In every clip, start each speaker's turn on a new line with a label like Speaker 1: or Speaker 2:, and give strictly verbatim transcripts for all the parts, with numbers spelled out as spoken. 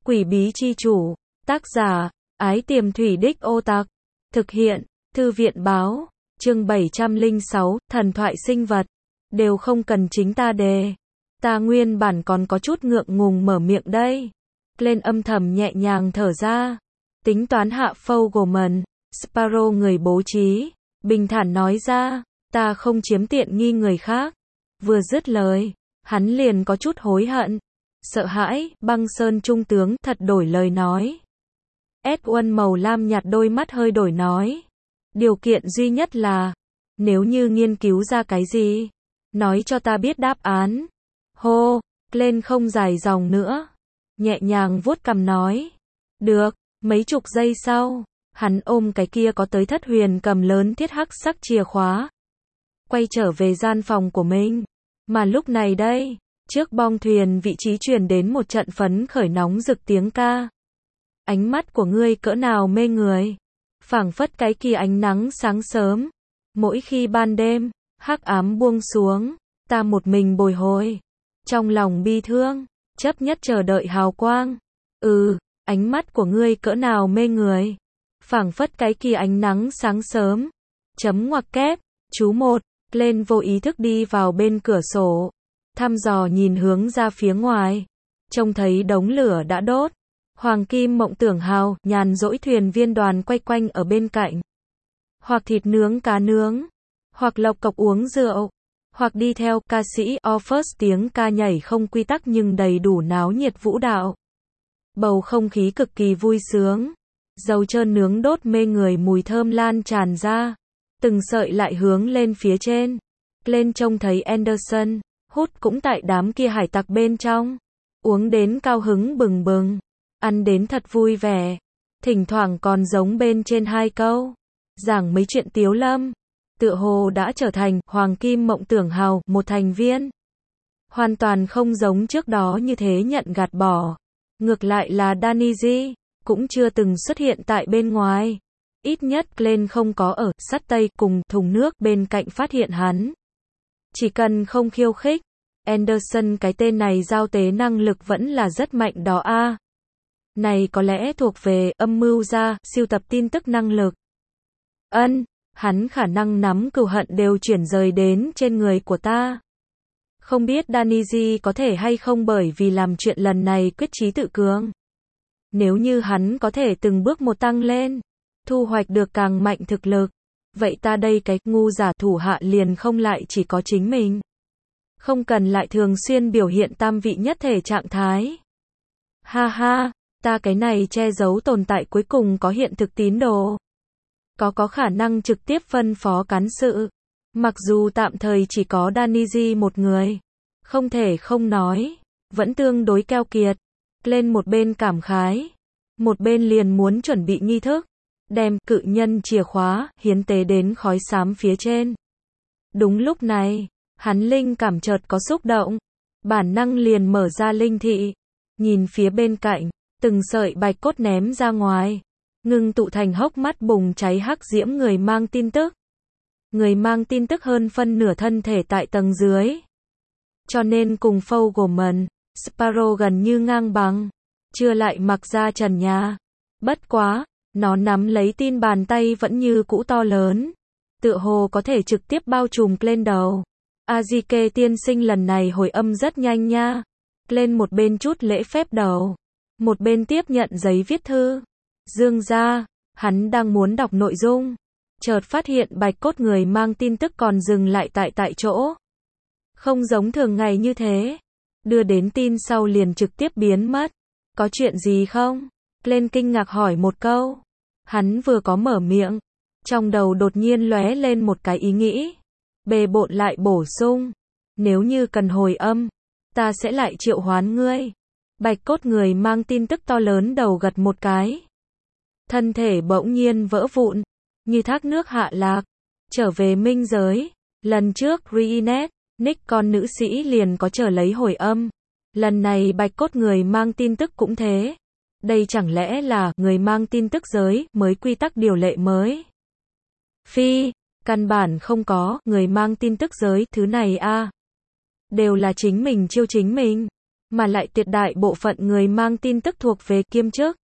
Speaker 1: Quỷ bí chi chủ, tác giả, Ái Tiềm Thủy Đích Ô Tặc, thực hiện, Thư viện báo, chương bảy trăm lẻ sáu, thần thoại sinh vật, đều không cần chính ta đề. Ta nguyên bản còn có chút ngượng ngùng mở miệng đây. Lên âm thầm nhẹ nhàng thở ra. Tính toán hạ Fogelman, Sparrow người bố trí, bình thản nói ra, ta không chiếm tiện nghi người khác. Vừa dứt lời, hắn liền có chút hối hận. Sợ hãi, băng sơn trung tướng thật đổi lời nói. Edwin màu lam nhạt đôi mắt hơi đổi nói. Điều kiện duy nhất là, nếu như nghiên cứu ra cái gì, nói cho ta biết đáp án. Hô, lên không dài dòng nữa. Nhẹ nhàng vuốt cằm nói. Được, mấy chục giây sau, hắn ôm cái kia có tới thất huyền cầm lớn thiết hắc sắc chìa khóa. Quay trở về gian phòng của mình. Mà lúc này đây, trước bong thuyền vị trí truyền đến một trận phấn khởi nóng rực tiếng ca. Ánh mắt của ngươi cỡ nào mê người. Phảng phất cái kia ánh nắng sáng sớm. Mỗi khi ban đêm, hắc ám buông xuống, ta một mình bồi hồi. Trong lòng bi thương, chấp nhất chờ đợi hào quang. Ừ, ánh mắt của ngươi cỡ nào mê người. Phảng phất cái kia ánh nắng sáng sớm. Chấm ngoặc kép, chú một, lên vô ý thức đi vào bên cửa sổ. Thăm dò nhìn hướng ra phía ngoài. Trông thấy đống lửa đã đốt. Hoàng kim mộng tưởng hào, nhàn rỗi thuyền viên đoàn quay quanh ở bên cạnh. Hoặc thịt nướng cá nướng. Hoặc lộc cộc uống rượu. Hoặc đi theo ca sĩ Offers tiếng ca nhảy không quy tắc nhưng đầy đủ náo nhiệt vũ đạo. Bầu không khí cực kỳ vui sướng. Dầu trơn nướng đốt mê người mùi thơm lan tràn ra. Từng sợi lại hướng lên phía trên. Lên trông thấy Anderson, hút cũng tại đám kia hải tặc bên trong. Uống đến cao hứng bừng bừng. Ăn đến thật vui vẻ. Thỉnh thoảng còn giống bên trên hai câu. Giảng mấy chuyện tiếu lâm. Tựa hồ đã trở thành Hoàng Kim Mộng Tưởng Hào, một thành viên. Hoàn toàn không giống trước đó như thế nhận gạt bỏ. Ngược lại là Danny cũng chưa từng xuất hiện tại bên ngoài. Ít nhất Glenn không có ở sắt tây cùng thùng nước bên cạnh phát hiện hắn. Chỉ cần không khiêu khích, Anderson cái tên này giao tế năng lực vẫn là rất mạnh đó a. À, này có lẽ thuộc về âm mưu gia, siêu tập tin tức năng lực. Ân, hắn khả năng nắm cừu hận đều chuyển rời đến trên người của ta. Không biết Danny có thể hay không bởi vì làm chuyện lần này quyết chí tự cường. Nếu như hắn có thể từng bước một tăng lên, thu hoạch được càng mạnh thực lực, vậy ta đây cái ngu giả thủ hạ liền không lại chỉ có chính mình. Không cần lại thường xuyên biểu hiện tam vị nhất thể trạng thái. Ha ha, ta cái này che giấu tồn tại cuối cùng có hiện thực tín đồ. Có có khả năng trực tiếp phân phó cán sự. Mặc dù tạm thời chỉ có Danny một người. Không thể không nói. Vẫn tương đối keo kiệt. Lên một bên cảm khái. Một bên liền muốn chuẩn bị nghi thức. Đem cự nhân chìa khóa hiến tế đến khói xám phía trên. Đúng lúc này, hắn linh cảm chợt có xúc động. Bản năng liền mở ra linh thị. Nhìn phía bên cạnh. Từng sợi bạch cốt ném ra ngoài. Ngưng tụ thành hốc mắt bùng cháy hắc diễm người mang tin tức. Người mang tin tức hơn phân nửa thân thể tại tầng dưới. Cho nên cùng Fogelman, Sparrow gần như ngang bằng. Chưa lại mặc ra trần nhà. Bất quá, nó nắm lấy tin bàn tay vẫn như cũ to lớn. Tựa hồ có thể trực tiếp bao trùm lên đầu. Azike tiên sinh lần này hồi âm rất nhanh nha. Lên một bên chút lễ phép đầu. Một bên tiếp nhận giấy viết thư. Dương ra, hắn đang muốn đọc nội dung. Chợt phát hiện bạch cốt người mang tin tức còn dừng lại tại tại chỗ. Không giống thường ngày như thế. Đưa đến tin sau liền trực tiếp biến mất. Có chuyện gì không? Lên kinh ngạc hỏi một câu. Hắn vừa có mở miệng. Trong đầu đột nhiên lóe lên một cái ý nghĩ. Bề bộn lại bổ sung. Nếu như cần hồi âm, ta sẽ lại triệu hoán ngươi. Bạch cốt người mang tin tức to lớn đầu gật một cái. Thân thể bỗng nhiên vỡ vụn, như thác nước hạ lạc, trở về minh giới. Lần trước Reenet, Nick con nữ sĩ liền có chờ lấy hồi âm. Lần này bạch cốt người mang tin tức cũng thế. Đây chẳng lẽ là người mang tin tức giới mới quy tắc điều lệ mới? Phi, căn bản không có người mang tin tức giới thứ này a. À. Đều là chính mình chiêu chính mình. mà lại tuyệt đại bộ phận người mang tin tức thuộc về kiêm chức.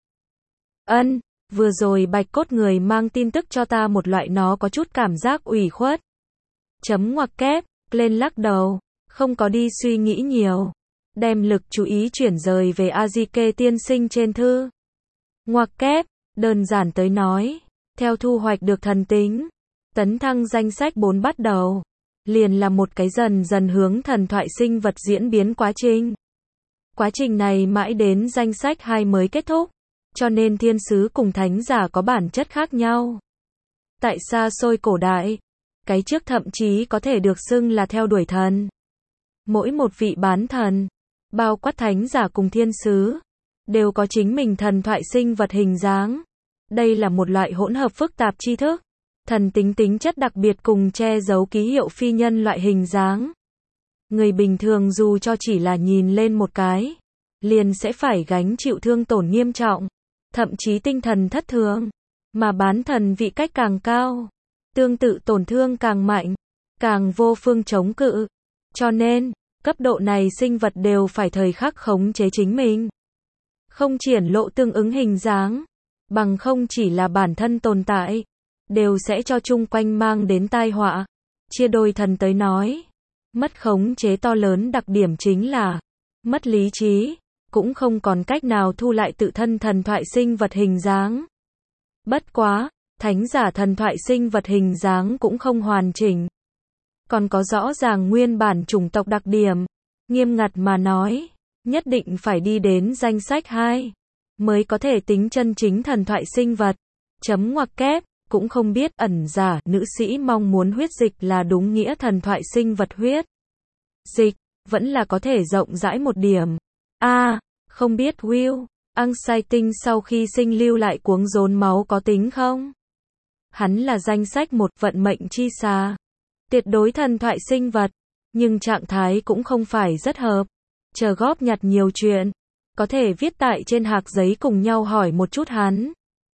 Speaker 1: Ân, vừa rồi bạch cốt người mang tin tức cho ta một loại nó có chút cảm giác ủy khuất. Chấm ngoặc kép, lên lắc đầu, không có đi suy nghĩ nhiều. Đem lực chú ý chuyển rời về Azike tiên sinh trên thư. Ngoặc kép, đơn giản tới nói, theo thu hoạch được thần tính, tấn thăng danh sách bốn bắt đầu, liền là một cái dần dần hướng thần thoại sinh vật diễn biến quá trình. Quá trình này mãi đến danh sách hai mới kết thúc, cho nên thiên sứ cùng thánh giả có bản chất khác nhau. Tại xa xôi cổ đại, cái trước thậm chí có thể được xưng là theo đuổi thần. Mỗi một vị bán thần, bao quát thánh giả cùng thiên sứ, đều có chính mình thần thoại sinh vật hình dáng. Đây là một loại hỗn hợp phức tạp tri thức, thần tính tính chất đặc biệt cùng che giấu ký hiệu phi nhân loại hình dáng. Người bình thường dù cho chỉ là nhìn lên một cái, liền sẽ phải gánh chịu thương tổn nghiêm trọng, thậm chí tinh thần thất thường. Mà bán thần vị cách càng cao, tương tự tổn thương càng mạnh, càng vô phương chống cự. Cho nên, cấp độ này sinh vật đều phải thời khắc khống chế chính mình. Không triển lộ tương ứng hình dáng, bằng không chỉ là bản thân tồn tại, đều sẽ cho chung quanh mang đến tai họa. Chia đôi thần tới nói, mất khống chế to lớn đặc điểm chính là mất lý trí, cũng không còn cách nào thu lại tự thân thần thoại sinh vật hình dáng. Bất quá, thánh giả thần thoại sinh vật hình dáng cũng không hoàn chỉnh. Còn có rõ ràng nguyên bản chủng tộc đặc điểm, nghiêm ngặt mà nói, nhất định phải đi đến danh sách hai, mới có thể tính chân chính thần thoại sinh vật. Chấm ngoặc kép, cũng không biết ẩn giả, nữ sĩ mong muốn huyết dịch là đúng nghĩa thần thoại sinh vật huyết dịch, vẫn là có thể rộng rãi một điểm. A, à, không biết Will, Anxiety sau khi sinh lưu lại cuống rốn máu có tính không? Hắn là danh sách một vận mệnh chi xà, tuyệt đối thần thoại sinh vật, nhưng trạng thái cũng không phải rất hợp. Chờ góp nhặt nhiều chuyện, có thể viết tại trên hạc giấy cùng nhau hỏi một chút hắn.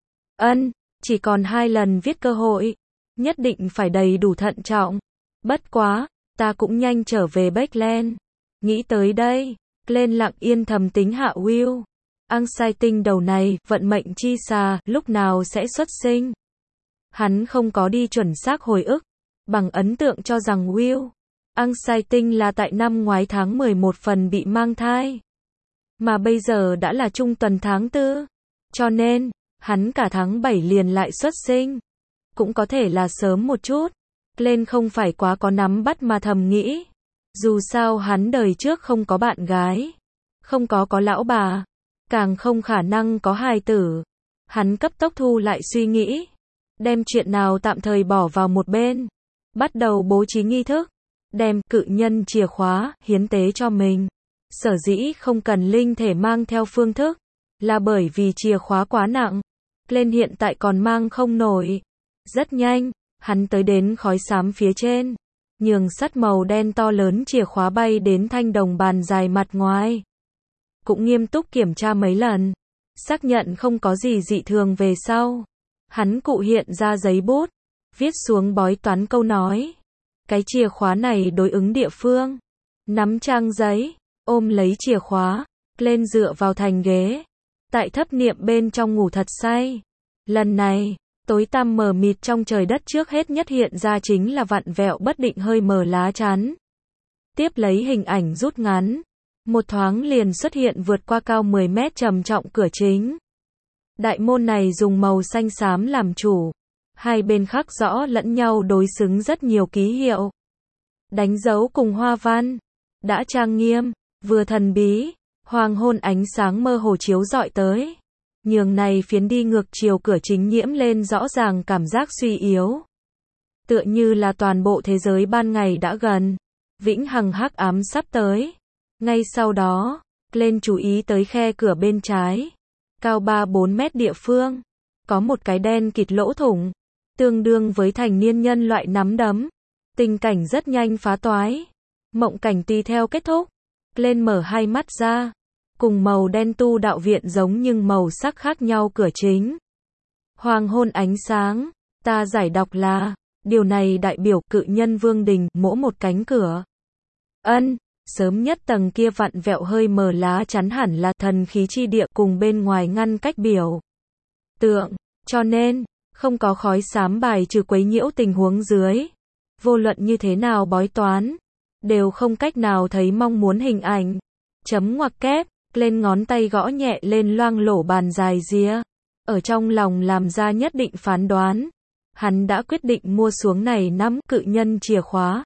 Speaker 1: Ân, chỉ còn hai lần viết cơ hội, nhất định phải đầy đủ thận trọng. Bất quá, ta cũng nhanh trở về Backland. Nghĩ tới đây, lên lặng yên thầm tính hạ Will. Anxiety đầu này, vận mệnh chi xà, lúc nào sẽ xuất sinh? Hắn không có đi chuẩn xác hồi ức, bằng ấn tượng cho rằng Will, Anxiety là tại năm ngoái tháng mười một phần bị mang thai. Mà bây giờ đã là trung tuần tháng tư, cho nên, hắn cả tháng bảy liền lại xuất sinh. Cũng có thể là sớm một chút. Lên không phải quá có nắm bắt mà thầm nghĩ. Dù sao hắn đời trước không có bạn gái, không có có lão bà, càng không khả năng có hài tử. Hắn cấp tốc thu lại suy nghĩ, đem chuyện nào tạm thời bỏ vào một bên, bắt đầu bố trí nghi thức, đem cự nhân chìa khóa hiến tế cho mình. Sở dĩ không cần linh thể mang theo phương thức, là bởi vì chìa khóa quá nặng, lên hiện tại còn mang không nổi. Rất nhanh, hắn tới đến khói xám phía trên, nhường sắt màu đen to lớn chìa khóa bay đến thanh đồng bàn dài mặt ngoài. Cũng nghiêm túc kiểm tra mấy lần, xác nhận không có gì dị thường về sau. Hắn cụ hiện ra giấy bút, viết xuống bói toán câu nói. Cái chìa khóa này đối ứng địa phương. Nắm trang giấy, ôm lấy chìa khóa, lên dựa vào thành ghế. Tại thấp niệm bên trong ngủ thật say. Lần này, tối tăm mờ mịt trong trời đất trước hết nhất hiện ra chính là vặn vẹo bất định hơi mờ lá chắn. Tiếp lấy hình ảnh rút ngắn. Một thoáng liền xuất hiện vượt qua cao mười mét trầm trọng cửa chính. Đại môn này dùng màu xanh xám làm chủ. Hai bên khắc rõ lẫn nhau đối xứng rất nhiều ký hiệu. Đánh dấu cùng hoa văn. Đã trang nghiêm, vừa thần bí, hoàng hôn ánh sáng mơ hồ chiếu rọi tới. Nhường này phiến đi ngược chiều cửa chính nhiễm lên rõ ràng cảm giác suy yếu. Tựa như là toàn bộ thế giới ban ngày đã gần. Vĩnh hằng hắc ám sắp tới. Ngay sau đó, lên chú ý tới khe cửa bên trái. Cao ba bốn mét địa phương. Có một cái đen kịt lỗ thủng. Tương đương với thành niên nhân loại nắm đấm. Tình cảnh rất nhanh phá toái. Mộng cảnh tùy theo kết thúc. Lên mở hai mắt ra. Cùng màu đen tu đạo viện giống nhưng màu sắc khác nhau cửa chính. Hoàng hôn ánh sáng. Ta giải đọc là, điều này đại biểu cự nhân vương đình mỗ một cánh cửa. Ân, Sớm nhất tầng kia vặn vẹo hơi mờ lá chắn hẳn là thần khí chi địa cùng bên ngoài ngăn cách biểu tượng, cho nên, không có khói xám bài trừ quấy nhiễu tình huống dưới. Vô luận như thế nào bói toán, đều không cách nào thấy mong muốn hình ảnh. Chấm ngoặc kép, lên ngón tay gõ nhẹ lên loang lổ bàn dài ria. Ở trong lòng làm ra nhất định phán đoán. Hắn đã quyết định mua xuống này năm cự nhân chìa khóa.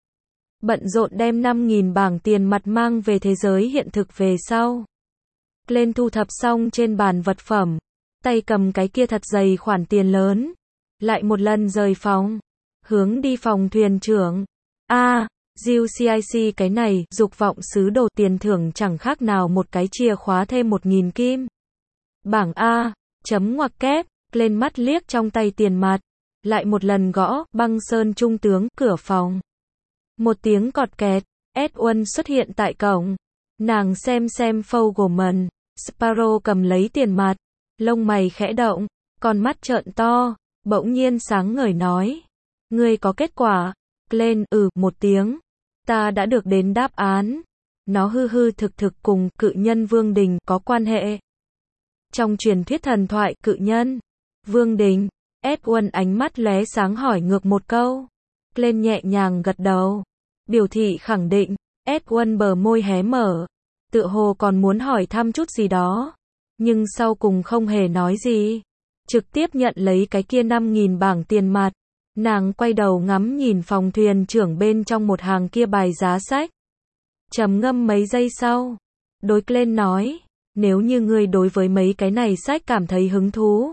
Speaker 1: Bận rộn đem năm nghìn bảng tiền mặt mang về thế giới hiện thực về sau. Lên thu thập xong trên bàn vật phẩm. Tay cầm cái kia thật dày khoản tiền lớn. Lại một lần rời phòng. Hướng đi phòng thuyền trưởng. A, à, giê xê i xê cái này, dục vọng sứ đồ tiền thưởng chẳng khác nào một cái chìa khóa thêm một nghìn kim. Bảng A, chấm ngoặc kép, lên mắt liếc trong tay tiền mặt. Lại một lần gõ, băng sơn trung tướng, cửa phòng. Một tiếng cọt kẹt, Edwin xuất hiện tại cổng. Nàng xem xem Fogelman, Sparrow cầm lấy tiền mặt. Lông mày khẽ động, con mắt trợn to, bỗng nhiên sáng ngời nói. Ngươi có kết quả. Lên, ừ, một tiếng. Ta đã được đến đáp án. Nó hư hư thực thực cùng cự nhân Vương Đình có quan hệ. Trong truyền thuyết thần thoại cự nhân Vương Đình, Edwin ánh mắt lóe sáng hỏi ngược một câu. Lên nhẹ nhàng gật đầu. Biểu thị khẳng định. Edwin bờ môi hé mở. Tựa hồ còn muốn hỏi thăm chút gì đó. Nhưng sau cùng không hề nói gì. Trực tiếp nhận lấy cái kia năm nghìn bảng tiền mặt. Nàng quay đầu ngắm nhìn phòng thuyền trưởng bên trong một hàng kia bài giá sách. Trầm ngâm mấy giây sau. Đối lên nói. Nếu như ngươi đối với mấy cái này sách cảm thấy hứng thú.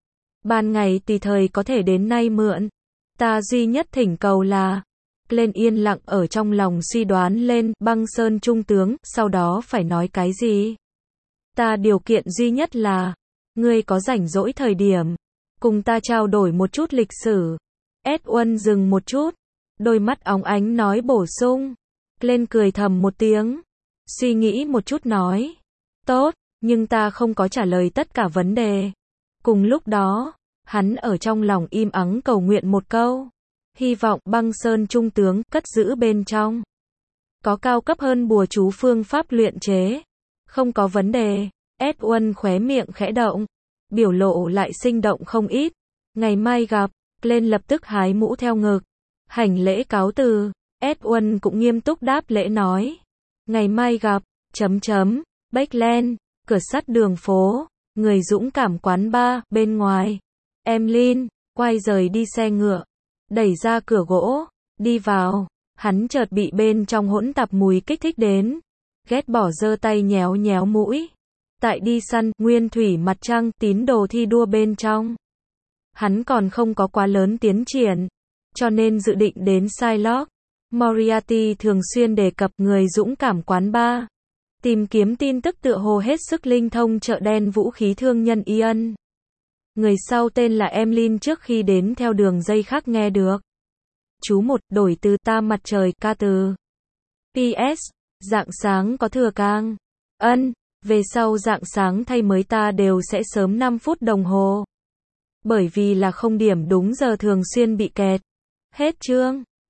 Speaker 1: Ban ngày tùy thời có thể đến nay mượn. Ta duy nhất thỉnh cầu là. Lên yên lặng ở trong lòng suy đoán lên băng sơn trung tướng. Sau đó phải nói cái gì? Ta điều kiện duy nhất là. Ngươi có rảnh rỗi thời điểm. Cùng ta trao đổi một chút lịch sử. Edwin dừng một chút. Đôi mắt óng ánh nói bổ sung. Lên cười thầm một tiếng. Suy nghĩ một chút nói. Tốt, nhưng ta không có trả lời tất cả vấn đề. Cùng lúc đó, hắn ở trong lòng im ắng cầu nguyện một câu. Hy vọng băng sơn trung tướng cất giữ bên trong. Có cao cấp hơn bùa chú phương pháp luyện chế. Không có vấn đề. Edwin khóe miệng khẽ động. Biểu lộ lại sinh động không ít. Ngày mai gặp. Lên lập tức hái mũ theo ngực. Hành lễ cáo từ. Edwin cũng nghiêm túc đáp lễ nói. Ngày mai gặp. Chấm chấm. Backland. Cửa sắt đường phố. Người dũng cảm quán bar. Bên ngoài. Emlyn. Quay rời đi xe ngựa. Đẩy ra cửa gỗ. Đi vào. Hắn chợt bị bên trong hỗn tạp mùi kích thích đến. Ghét bỏ giơ tay nhéo nhéo mũi. Tại đi săn, nguyên thủy mặt trăng, tín đồ thi đua bên trong. Hắn còn không có quá lớn tiến triển. Cho nên dự định đến Psylocke. Moriarty thường xuyên đề cập người dũng cảm quán bar. Tìm kiếm tin tức tựa hồ hết sức linh thông chợ đen vũ khí thương nhân Ian. Người sau tên là Emlyn trước khi đến theo đường dây khác nghe được. Chú một đổi từ ta mặt trời ca từ. pê ét. Rạng sáng có thừa càng. Ân. Về sau rạng sáng thay mới ta đều sẽ sớm năm phút đồng hồ. Bởi vì là không điểm đúng giờ thường xuyên bị kẹt. Hết chương.